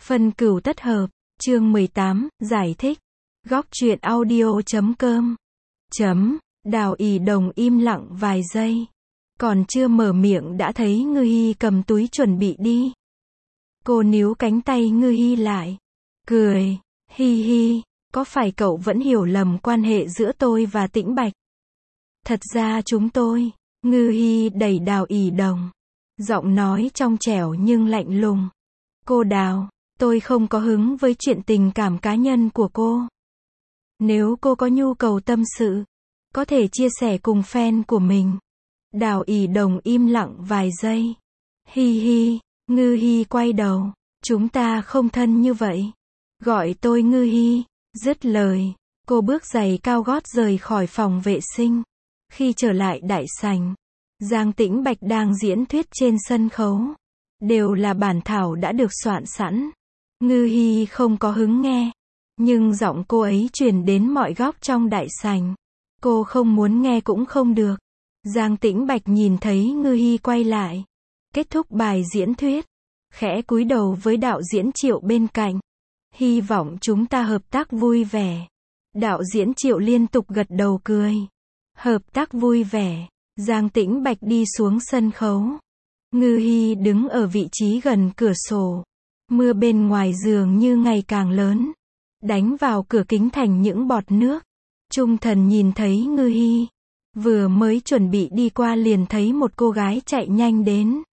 Phân cửu tất hợp, chương 18, giải thích. Góc truyện audio.com. Đào ỷ đồng im lặng vài giây. Còn chưa mở miệng đã thấy Ngư Hi cầm túi chuẩn bị đi. Cô níu cánh tay Ngư Hi lại. Cười, hi hi, có phải cậu vẫn hiểu lầm quan hệ giữa tôi và Tĩnh Bạch? Thật ra chúng tôi, Ngư Hi đẩy Đào ỷ đồng. Giọng nói trong trẻo nhưng lạnh lùng. Cô Đào, tôi không có hứng với chuyện tình cảm cá nhân của cô. Nếu cô có nhu cầu tâm sự, có thể chia sẻ cùng fan của mình. Đào ỷ đồng im lặng vài giây. Hi hi, Ngư Hi quay đầu. Chúng ta không thân như vậy. Gọi tôi Ngư Hi. Dứt lời, cô bước giày cao gót rời khỏi phòng vệ sinh. Khi trở lại đại sảnh, Giang Tĩnh Bạch đang diễn thuyết trên sân khấu. Đều là bản thảo đã được soạn sẵn. Ngư Hi không có hứng nghe. Nhưng giọng cô ấy truyền đến mọi góc trong đại sảnh. Cô không muốn nghe cũng không được. Giang Tĩnh Bạch nhìn thấy Ngư Hi quay lại. Kết thúc bài diễn thuyết. Khẽ cúi đầu với đạo diễn Triệu bên cạnh. Hy vọng chúng ta hợp tác vui vẻ. Đạo diễn Triệu liên tục gật đầu cười. Hợp tác vui vẻ. Giang Tĩnh Bạch đi xuống sân khấu. Ngư Hi đứng ở vị trí gần cửa sổ. Mưa bên ngoài dường như ngày càng lớn. Đánh vào cửa kính thành những bọt nước. Trung Thần nhìn thấy Ngư Hi. Vừa mới chuẩn bị đi qua liền thấy một cô gái chạy nhanh đến.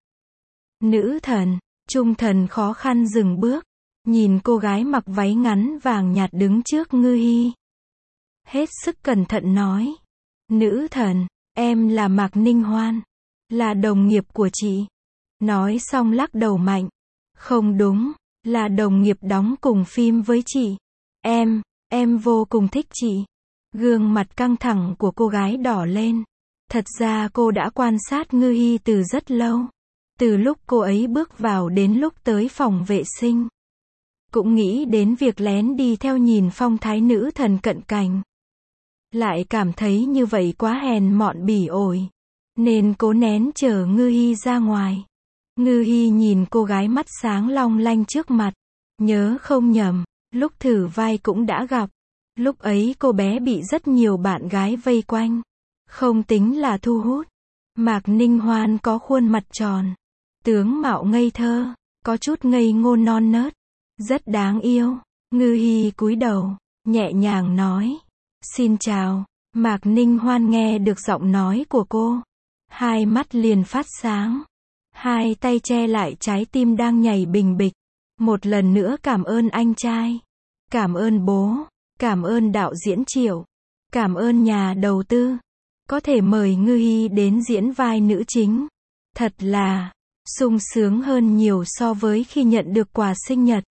Nữ thần. Trung Thần khó khăn dừng bước. Nhìn cô gái mặc váy ngắn vàng nhạt đứng trước Ngư Hi. Hết sức cẩn thận nói. Nữ thần, em là Mạc Ninh Hoan. Là đồng nghiệp của chị. Nói xong lắc đầu mạnh. Không đúng, là đồng nghiệp đóng cùng phim với chị. Em vô cùng thích chị. Gương mặt căng thẳng của cô gái đỏ lên. Thật ra cô đã quan sát Ngư Hi từ rất lâu. Từ lúc cô ấy bước vào đến lúc tới phòng vệ sinh. Cũng nghĩ đến việc lén đi theo nhìn phong thái nữ thần cận cảnh. Lại cảm thấy như vậy quá hèn mọn bỉ ổi. Nên cố nén chờ Ngư Hi ra ngoài. Ngư Hi nhìn cô gái mắt sáng long lanh trước mặt. Nhớ không nhầm, lúc thử vai cũng đã gặp. Lúc ấy cô bé bị rất nhiều bạn gái vây quanh. Không tính là thu hút. Mạc Ninh Hoan có khuôn mặt tròn. Tướng mạo ngây thơ. Có chút ngây ngô non nớt. Rất đáng yêu. Ngư Hi cúi đầu. Nhẹ nhàng nói. Xin chào. Mạc Ninh Hoan nghe được giọng nói của cô. Hai mắt liền phát sáng. Hai tay che lại trái tim đang nhảy bình bịch. Một lần nữa cảm ơn anh trai. Cảm ơn bố. Cảm ơn đạo diễn Triệu. Cảm ơn nhà đầu tư. Có thể mời Ngư Hi đến diễn vai nữ chính. Thật là sung sướng hơn nhiều so với khi nhận được quà sinh nhật.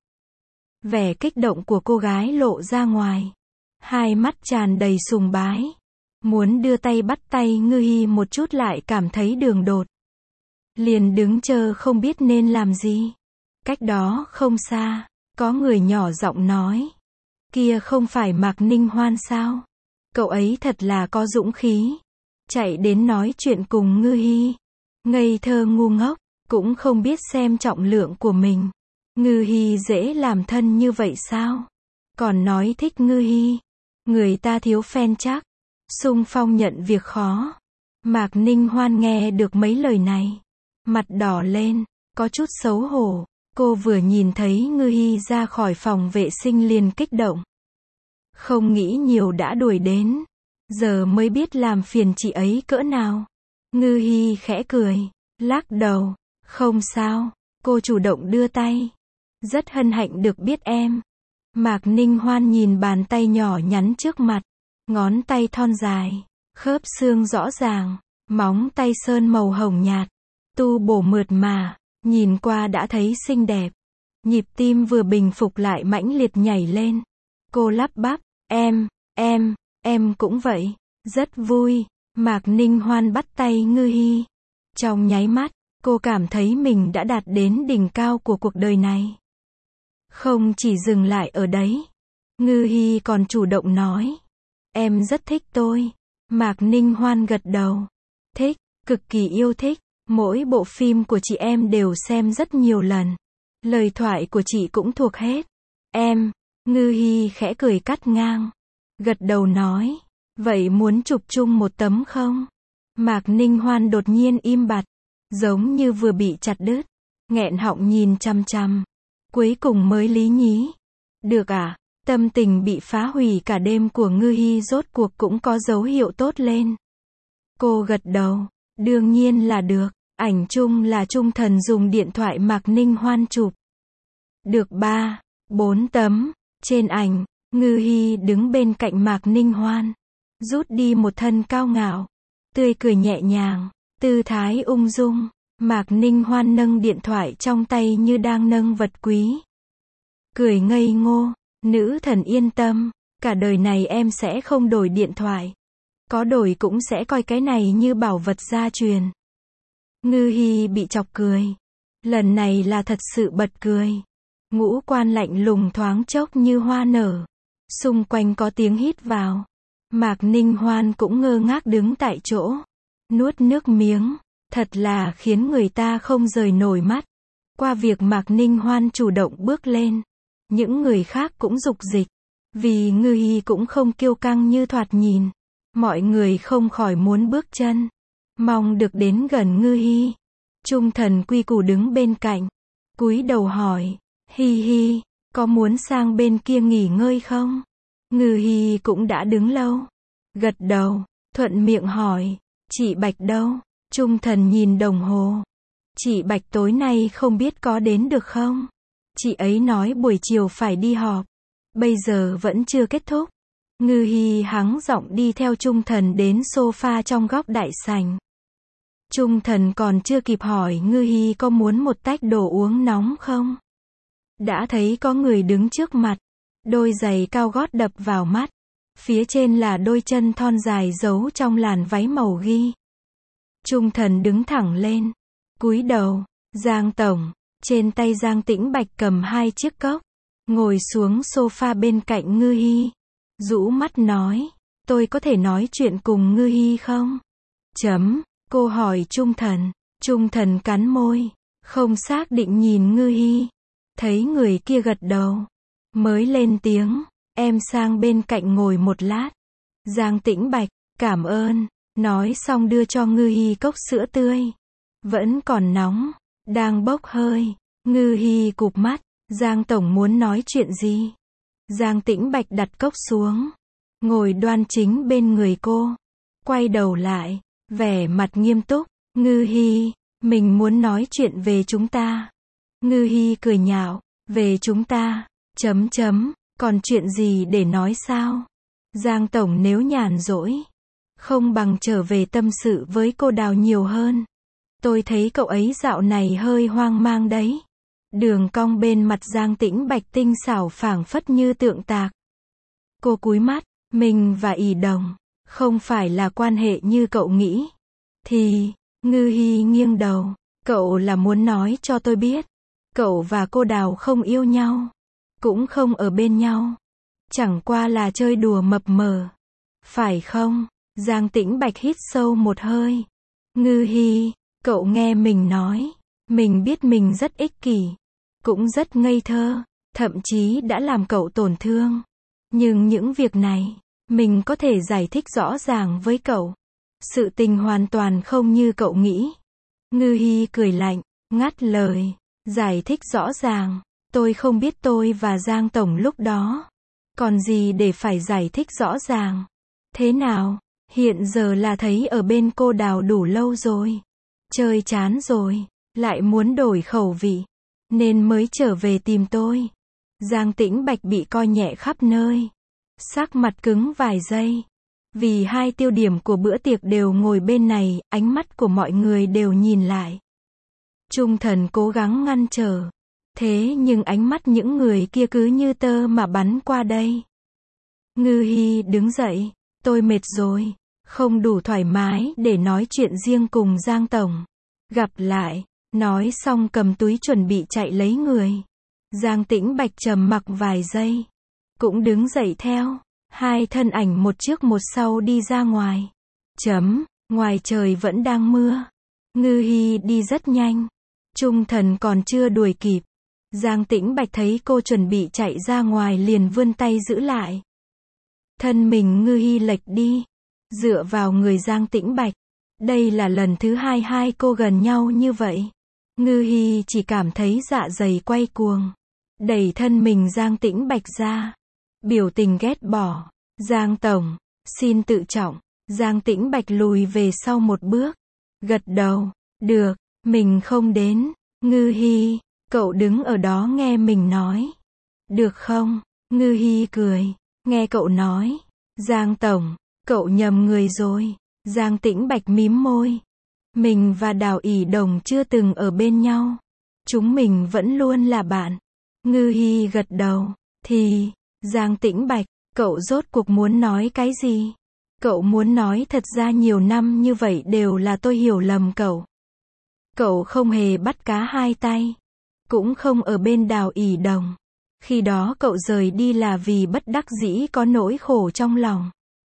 Vẻ kích động của cô gái lộ ra ngoài. Hai mắt tràn đầy sùng bái. Muốn đưa tay bắt tay Ngư Hi một chút lại cảm thấy đường đột. Liền đứng chờ không biết nên làm gì. Cách đó không xa, có người nhỏ giọng nói. Kia không phải Mạc Ninh Hoan sao? Cậu ấy thật là có dũng khí. Chạy đến nói chuyện cùng Ngư Hi. Ngây thơ ngu ngốc, cũng không biết xem trọng lượng của mình. Ngư Hi dễ làm thân như vậy sao? Còn nói thích Ngư Hi. Người ta thiếu fan chắc. Xung phong nhận việc khó. Mạc Ninh Hoan nghe được mấy lời này. Mặt đỏ lên, có chút xấu hổ. Cô vừa nhìn thấy Ngư Hi ra khỏi phòng vệ sinh liền kích động. Không nghĩ nhiều đã đuổi đến. Giờ mới biết làm phiền chị ấy cỡ nào. Ngư Hi khẽ cười, lắc đầu. Không sao, cô chủ động đưa tay. Rất hân hạnh được biết em. Mạc Ninh Hoan nhìn bàn tay nhỏ nhắn trước mặt. Ngón tay thon dài, khớp xương rõ ràng, móng tay sơn màu hồng nhạt. Tu bổ mượt mà, nhìn qua đã thấy xinh đẹp. Nhịp tim vừa bình phục lại mãnh liệt nhảy lên. Cô lắp bắp, em cũng vậy, rất vui. Mạc Ninh Hoan bắt tay Ngư Hi. Trong nháy mắt, cô cảm thấy mình đã đạt đến đỉnh cao của cuộc đời này. Không chỉ dừng lại ở đấy. Ngư Hi còn chủ động nói. Em rất thích tôi. Mạc Ninh Hoan gật đầu. Thích, cực kỳ yêu thích. Mỗi bộ phim của chị em đều xem rất nhiều lần. Lời thoại của chị cũng thuộc hết. Em, Ngư Hi khẽ cười cắt ngang. Gật đầu nói. Vậy muốn chụp chung một tấm không? Mạc Ninh Hoan đột nhiên im bặt. Giống như vừa bị chặt đứt. Nghẹn họng nhìn chằm chằm. Cuối cùng mới lý nhí. Được à? Tâm tình bị phá hủy cả đêm của Ngư Hi rốt cuộc cũng có dấu hiệu tốt lên. Cô gật đầu. Đương nhiên là được. Ảnh chung là Chung Thần dùng điện thoại Mạc Ninh Hoan chụp. Được 3, 4 tấm. Trên ảnh, Ngư Hi đứng bên cạnh Mạc Ninh Hoan. Rút đi một thân cao ngạo. Tươi cười nhẹ nhàng. Tư thái ung dung. Mạc Ninh Hoan nâng điện thoại trong tay như đang nâng vật quý. Cười ngây ngô. Nữ thần yên tâm. Cả đời này em sẽ không đổi điện thoại. Có đổi cũng sẽ coi cái này như bảo vật gia truyền. Ngư Hi bị chọc cười. Lần này là thật sự bật cười. Ngũ quan lạnh lùng thoáng chốc như hoa nở. Xung quanh có tiếng hít vào. Mạc Ninh Hoan cũng ngơ ngác đứng tại chỗ. Nuốt nước miếng. Thật là khiến người ta không rời nổi mắt. Qua việc Mạc Ninh Hoan chủ động bước lên. Những người khác cũng dục dịch. Vì Ngư Hi cũng không kiêu căng như thoạt nhìn. Mọi người không khỏi muốn bước chân. Mong được đến gần Ngư Hi. Chung Thần quy củ đứng bên cạnh. Cúi đầu hỏi. Hi Hi, có muốn sang bên kia nghỉ ngơi không? Ngư Hi cũng đã đứng lâu. Gật đầu, thuận miệng hỏi. Chị Bạch đâu? Chung Thần nhìn đồng hồ. Chị Bạch tối nay không biết có đến được không? Chị ấy nói buổi chiều phải đi họp. Bây giờ vẫn chưa kết thúc. Ngư Hi hắng giọng đi theo Chung Thần đến sofa trong góc đại sảnh. Chung Thần còn chưa kịp hỏi Ngư Hi có muốn một tách đồ uống nóng không? Đã thấy có người đứng trước mặt. Đôi giày cao gót đập vào mắt. Phía trên là đôi chân thon dài giấu trong làn váy màu ghi. Chung Thần đứng thẳng lên. Cúi đầu. Giang Tổng. Trên tay Giang Tĩnh Bạch cầm 2 chiếc cốc. Ngồi xuống sofa bên cạnh Ngư Hi. Rũ mắt nói. Tôi có thể nói chuyện cùng Ngư Hi không? Cô hỏi Chung Thần. Chung Thần cắn môi. Không xác định nhìn Ngư Hi. Thấy người kia gật đầu. Mới lên tiếng. Em sang bên cạnh ngồi một lát. Giang Tĩnh Bạch. Cảm ơn. Nói xong đưa cho Ngư Hi cốc sữa tươi. Vẫn còn nóng. Đang bốc hơi. Ngư Hi cụp mắt. Giang Tổng muốn nói chuyện gì? Giang Tĩnh Bạch đặt cốc xuống. Ngồi đoan chính bên người cô. Quay đầu lại. Vẻ mặt nghiêm túc. Ngư Hi, mình muốn nói chuyện về chúng ta. Ngư Hi cười nhạo. Về chúng ta. Còn chuyện gì để nói sao? Giang Tổng nếu nhàn rỗi. Không bằng trở về tâm sự với cô Đào nhiều hơn. Tôi thấy cậu ấy dạo này hơi hoang mang đấy. Đường cong bên mặt Giang Tĩnh Bạch tinh xảo phảng phất như tượng tạc. Cô cúi mắt. Mình và ỷ đồng. Không phải là quan hệ như cậu nghĩ. Thì, Ngư Hi nghiêng đầu. Cậu là muốn nói cho tôi biết. Cậu và cô Đào không yêu nhau. Cũng không ở bên nhau. Chẳng qua là chơi đùa mập mờ. Phải không? Giang Tĩnh Bạch hít sâu một hơi. Ngư Hi, cậu nghe mình nói. Mình biết mình rất ích kỷ. Cũng rất ngây thơ. Thậm chí đã làm cậu tổn thương. Nhưng những việc này, mình có thể giải thích rõ ràng với cậu. Sự tình hoàn toàn không như cậu nghĩ. Ngư Hi cười lạnh, ngắt lời. Giải thích rõ ràng. Tôi không biết tôi và Giang Tổng lúc đó. Còn gì để phải giải thích rõ ràng. Thế nào? Hiện giờ là thấy ở bên cô Đào đủ lâu rồi. Chơi chán rồi. Lại muốn đổi khẩu vị. Nên mới trở về tìm tôi. Giang Tĩnh Bạch bị coi nhẹ khắp nơi. Sắc mặt cứng vài giây. Vì hai tiêu điểm của bữa tiệc đều ngồi bên này, ánh mắt của mọi người đều nhìn lại. Chung Thần cố gắng ngăn trở. Thế nhưng ánh mắt những người kia cứ như tơ mà bắn qua đây. Ngư Hi đứng dậy. Tôi mệt rồi. Không đủ thoải mái để nói chuyện riêng cùng Giang Tổng. Gặp lại. Nói xong cầm túi chuẩn bị chạy lấy người. Giang Tĩnh Bạch trầm mặc vài giây. Cũng đứng dậy theo. Hai thân ảnh một trước một sau đi ra ngoài. Ngoài trời vẫn đang mưa. Ngư Hi đi rất nhanh. Chung Thần còn chưa đuổi kịp. Giang Tĩnh Bạch thấy cô chuẩn bị chạy ra ngoài liền vươn tay giữ lại. Thân mình Ngư Hi lệch đi, dựa vào người Giang Tĩnh Bạch. Đây là lần thứ hai cô gần nhau như vậy. Ngư Hi chỉ cảm thấy dạ dày quay cuồng. Đẩy thân mình Giang Tĩnh Bạch ra. Biểu tình ghét bỏ. Giang Tổng, xin tự trọng. Giang Tĩnh Bạch lùi về sau một bước. Gật đầu. Được, mình không đến. Ngư Hi, cậu đứng ở đó nghe mình nói. Được không? Ngư Hi cười. Nghe cậu nói. Giang Tổng, cậu nhầm người rồi. Giang Tĩnh Bạch mím môi. Mình và Đào ỷ Đồng chưa từng ở bên nhau. Chúng mình vẫn luôn là bạn. Ngư Hi gật đầu. Thì, Giang Tĩnh Bạch, cậu rốt cuộc muốn nói cái gì? Cậu muốn nói thật ra nhiều năm như vậy đều là tôi hiểu lầm cậu. Cậu không hề bắt cá hai tay. Cũng không ở bên Đào ỷ Đồng. Khi đó cậu rời đi là vì bất đắc dĩ có nỗi khổ trong lòng.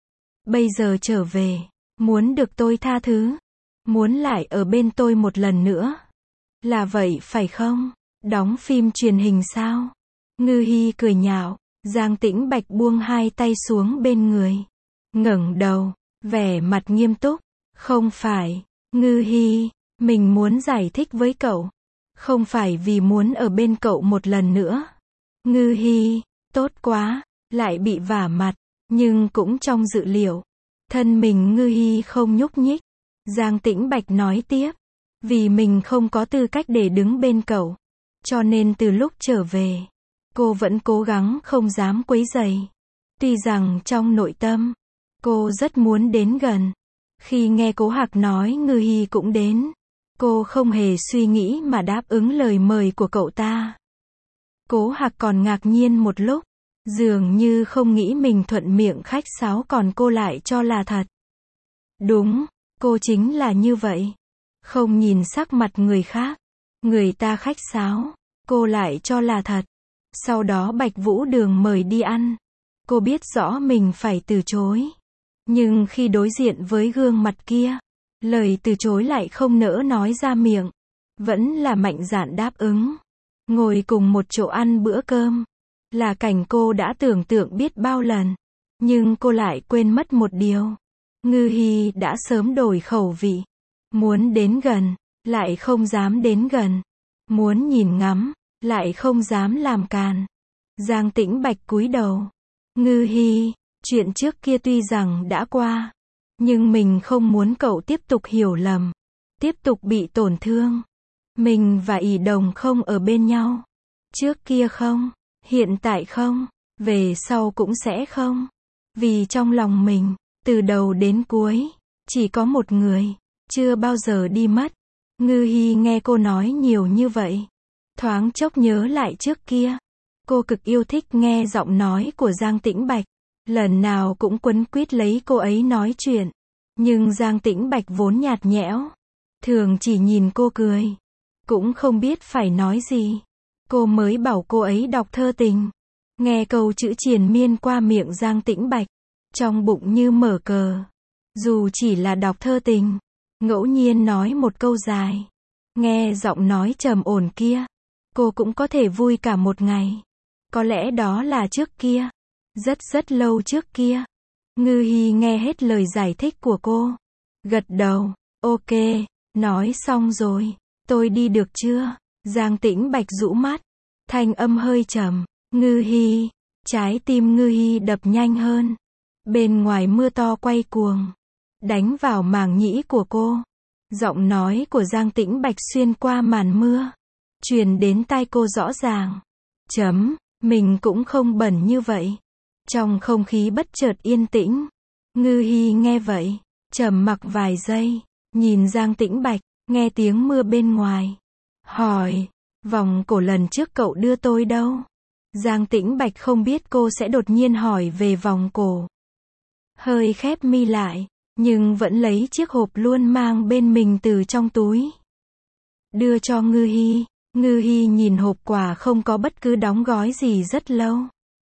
Bây giờ trở về, muốn được tôi tha thứ. Muốn lại ở bên tôi một lần nữa. Là vậy phải không? Đóng phim truyền hình sao? Ngư Hi cười nhạo. Giang Tĩnh Bạch buông hai tay xuống bên người. Ngẩng đầu, vẻ mặt nghiêm túc. Không phải, Ngư Hi, mình muốn giải thích với cậu. Không phải vì muốn ở bên cậu một lần nữa. Ngư Hi, tốt quá, lại bị vả mặt. Nhưng cũng trong dự liệu. Thân mình Ngư Hi không nhúc nhích. Giang Tĩnh Bạch nói tiếp. Vì mình không có tư cách để đứng bên cậu. Cho nên từ lúc trở về, cô vẫn cố gắng không dám quấy rầy. Tuy rằng trong nội tâm, cô rất muốn đến gần. Khi nghe Cố Hạc nói Ngư Hi cũng đến, cô không hề suy nghĩ mà đáp ứng lời mời của cậu ta. Cố Hạc còn ngạc nhiên một lúc, dường như không nghĩ mình thuận miệng khách sáo còn cô lại cho là thật. Đúng, cô chính là như vậy. Không nhìn sắc mặt người khác, người ta khách sáo, cô lại cho là thật. Sau đó Bạch Vũ Đường mời đi ăn. Cô biết rõ mình phải từ chối. Nhưng khi đối diện với gương mặt kia, lời từ chối lại không nỡ nói ra miệng. Vẫn là mạnh dạn đáp ứng. Ngồi cùng một chỗ ăn bữa cơm. Là cảnh cô đã tưởng tượng biết bao lần. Nhưng cô lại quên mất một điều. Ngư Hi đã sớm đổi khẩu vị. Muốn đến gần, lại không dám đến gần. Muốn nhìn ngắm, lại không dám làm càn. Giang Tĩnh Bạch cúi đầu. Ngư Hi, chuyện trước kia tuy rằng đã qua. Nhưng mình không muốn cậu tiếp tục hiểu lầm. Tiếp tục bị tổn thương. Mình và ỷ Đồng không ở bên nhau. Trước kia không. Hiện tại không. Về sau cũng sẽ không. Vì trong lòng mình, từ đầu đến cuối, chỉ có một người. Chưa bao giờ đi mất. Ngư Hi nghe cô nói nhiều như vậy. Thoáng chốc nhớ lại trước kia. Cô cực yêu thích nghe giọng nói của Giang Tĩnh Bạch. Lần nào cũng quấn quýt lấy cô ấy nói chuyện. Nhưng Giang Tĩnh Bạch vốn nhạt nhẽo. Thường chỉ nhìn cô cười. Cũng không biết phải nói gì. Cô mới bảo cô ấy đọc thơ tình. Nghe câu chữ triền miên qua miệng Giang Tĩnh Bạch. Trong bụng như mở cờ. Dù chỉ là đọc thơ tình. Ngẫu nhiên nói một câu dài. Nghe giọng nói trầm ổn kia. Cô cũng có thể vui cả một ngày. Có lẽ đó là trước kia. Rất lâu trước kia. Ngư Hi nghe hết lời giải thích của cô. Gật đầu. Ok, nói xong rồi. Tôi đi được chưa? Giang Tĩnh Bạch rũ mắt. Thanh âm hơi trầm. Ngư Hi. Trái tim Ngư Hi đập nhanh hơn. Bên ngoài mưa to quay cuồng. Đánh vào màng nhĩ của cô. Giọng nói của Giang Tĩnh Bạch xuyên qua màn mưa. Truyền đến tai cô rõ ràng. Mình cũng không bẩn như vậy. Trong không khí bất chợt yên tĩnh. Ngư Hi nghe vậy. Trầm mặc vài giây. Nhìn Giang Tĩnh Bạch. Nghe tiếng mưa bên ngoài. Hỏi. Vòng cổ lần trước cậu đưa tôi đâu? Giang Tĩnh Bạch không biết cô sẽ đột nhiên hỏi về vòng cổ. Hơi khép mi lại. Nhưng vẫn lấy chiếc hộp luôn mang bên mình từ trong túi. Đưa cho Ngư Hi. Ngư Hi nhìn hộp quà không có bất cứ đóng gói gì rất lâu.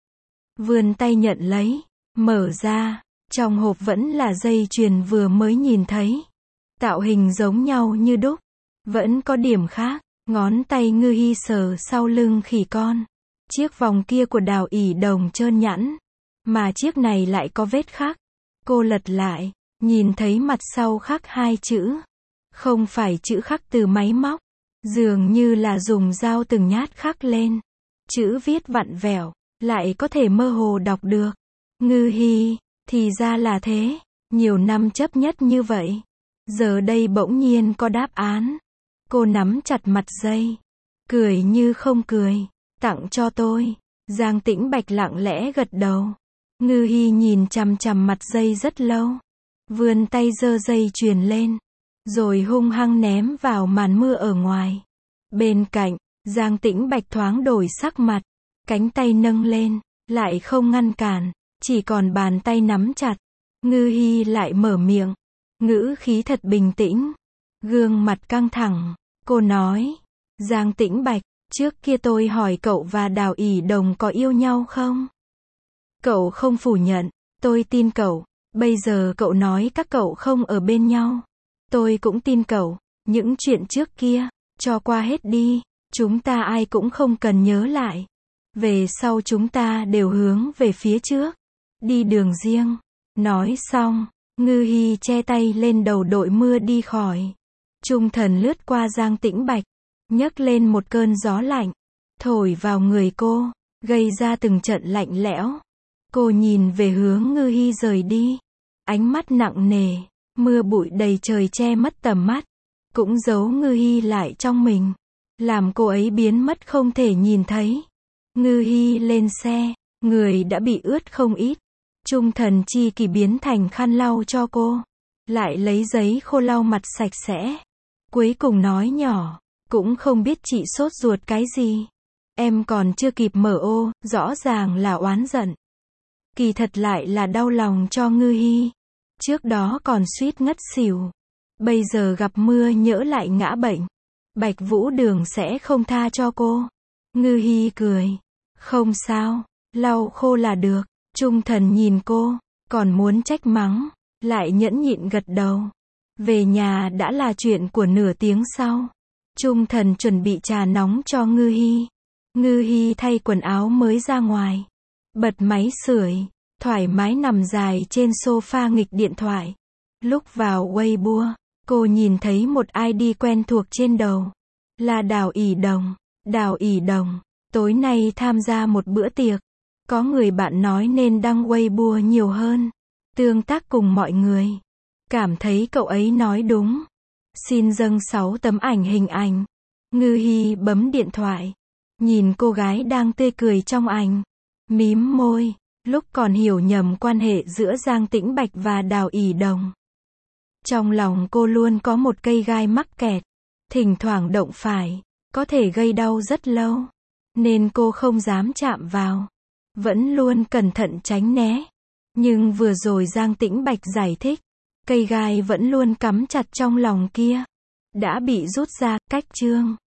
Vươn tay nhận lấy. Mở ra. Trong hộp vẫn là dây chuyền vừa mới nhìn thấy. Tạo hình giống nhau như đúc. Vẫn có điểm khác. Ngón tay Ngư Hi sờ sau lưng khỉ con. Chiếc vòng kia của Đào ỷ đồng trơn nhẵn, mà chiếc này lại có vết khắc. Cô lật lại, nhìn thấy mặt sau khắc hai chữ. Không phải chữ khắc từ máy móc, dường như là dùng dao từng nhát khắc lên. Chữ viết vặn vẹo, lại có thể mơ hồ đọc được. Ngư Hi, thì ra là thế, nhiều năm chấp nhất như vậy. Giờ đây bỗng nhiên có đáp án. Cô nắm chặt mặt dây, cười như không cười. Tặng cho tôi. Giang Tĩnh Bạch lặng lẽ gật đầu. Ngư Hi nhìn chằm chằm mặt dây rất lâu. Vươn tay giơ dây chuyền lên, rồi hung hăng ném vào màn mưa ở ngoài. Bên cạnh, Giang Tĩnh Bạch thoáng đổi sắc mặt. Cánh tay nâng lên, lại không ngăn cản, chỉ còn bàn tay nắm chặt. Ngư Hi lại mở miệng, ngữ khí thật bình tĩnh, gương mặt căng thẳng. Cô nói, Giang Tĩnh Bạch, trước kia tôi hỏi cậu và Đào ỷ đồng có yêu nhau không? Cậu không phủ nhận, tôi tin cậu. Bây giờ cậu nói các cậu không ở bên nhau. Tôi cũng tin cậu, những chuyện trước kia, cho qua hết đi. Chúng ta ai cũng không cần nhớ lại. Về sau chúng ta đều hướng về phía trước. Đi đường riêng. Nói xong, Ngư Hi che tay lên đầu đội mưa đi khỏi. Trung thần lướt qua Giang Tĩnh Bạch, nhấc lên một cơn gió lạnh, thổi vào người cô, gây ra từng trận lạnh lẽo. Cô nhìn về hướng Ngư Hi rời đi, ánh mắt nặng nề, mưa bụi đầy trời che mất tầm mắt, cũng giấu Ngư Hi lại trong mình, làm cô ấy biến mất không thể nhìn thấy. Ngư Hi lên xe, người đã bị ướt không ít. Trung thần chi kỳ biến thành khăn lau cho cô, lại lấy giấy khô lau mặt sạch sẽ. Cuối cùng nói nhỏ, cũng không biết chị sốt ruột cái gì. Em còn chưa kịp mở ô, rõ ràng là oán giận. Kỳ thật lại là đau lòng cho Ngư Hi. Trước đó còn suýt ngất xỉu. Bây giờ gặp mưa nhỡ lại ngã bệnh. Bạch Vũ Đường sẽ không tha cho cô. Ngư Hi cười. Không sao, lau khô là được. Trung thần nhìn cô, còn muốn trách mắng, lại nhẫn nhịn gật đầu. Về nhà đã là chuyện của nửa tiếng sau. Trung thần chuẩn bị trà nóng cho Ngư Hi. Ngư Hi thay quần áo mới ra ngoài. Bật máy sưởi, thoải mái nằm dài trên sofa nghịch điện thoại. Lúc vào Weibo, cô nhìn thấy một ID quen thuộc trên đầu. Là Đào ỷ đồng. Đào ỷ đồng, tối nay tham gia một bữa tiệc. Có người bạn nói nên đăng Weibo nhiều hơn. Tương tác cùng mọi người. Cảm thấy cậu ấy nói đúng. Xin dâng 6 tấm ảnh hình ảnh. Ngư Hi bấm điện thoại. Nhìn cô gái đang tươi cười trong ảnh. Mím môi. Lúc còn hiểu nhầm quan hệ giữa Giang Tĩnh Bạch và Đào ỷ đồng. Trong lòng cô luôn có một cây gai mắc kẹt. Thỉnh thoảng động phải. Có thể gây đau rất lâu. Nên cô không dám chạm vào. Vẫn luôn cẩn thận tránh né. Nhưng vừa rồi Giang Tĩnh Bạch giải thích. Cây gai vẫn luôn cắm chặt trong lòng kia. Đã bị rút ra, cách chương.